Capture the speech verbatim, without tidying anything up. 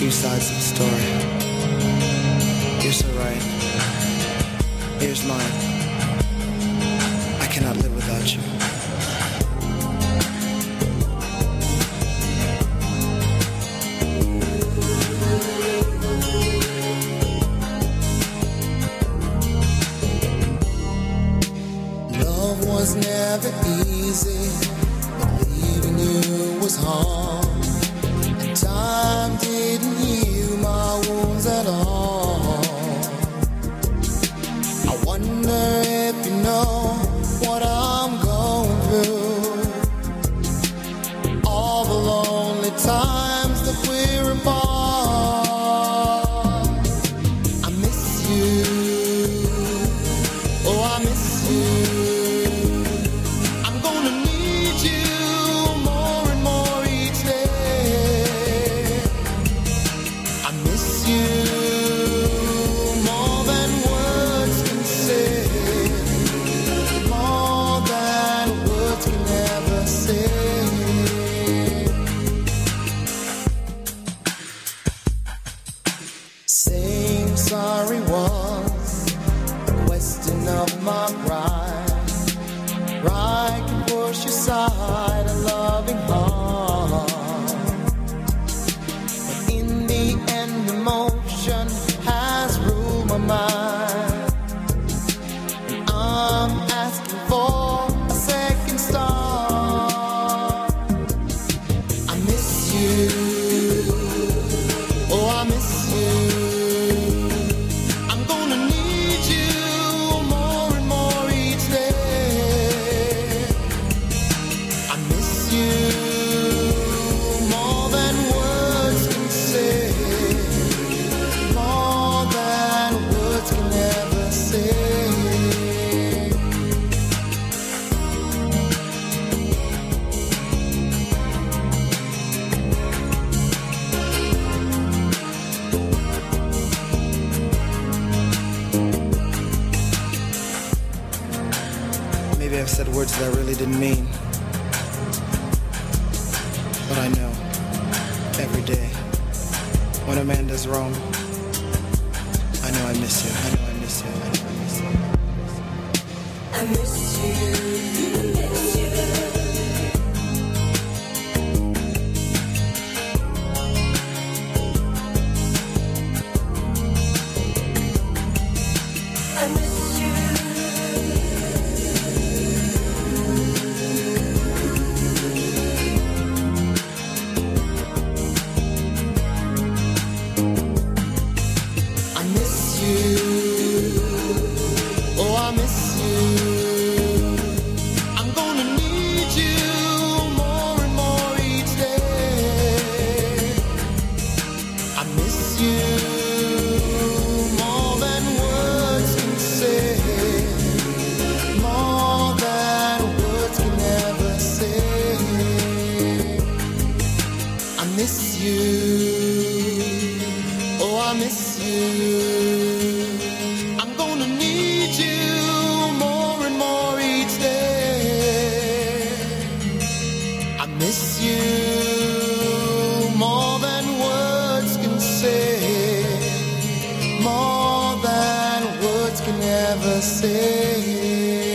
two sides of the story. You're so right. Here's mine. I cannot live without you. Love was never easy, but leaving you was hard. And time didn't heal my wounds at all. I wonder if you know what I'm going through. All the lonely times that we're apart. I miss you. Oh, I miss you. I'm gonna need you more and more each day. I miss you more than words can say, more than words can ever say. Saying sorry was a question of my pride. Pride can push aside a loving heart, but in the end emotion has ruled my mind. And I'm asking for a second start. I miss you. Oh, I miss you. I'm gonna need you more and more each day. I miss you more than words can say, more than words can ever say. Maybe I've said words that I really didn't mean. But I know, every day, when a man does wrong, I know I miss you. I know I miss you. I know I miss you. I miss you, miss you. I miss you. I miss you. Oh, I miss you. I'm gonna need you more and more each day. I miss you more than words can say, more than words can ever say. I miss you. Oh, I miss you. I'm gonna need you more and more each day. I miss you more than words can say, more than words can ever say.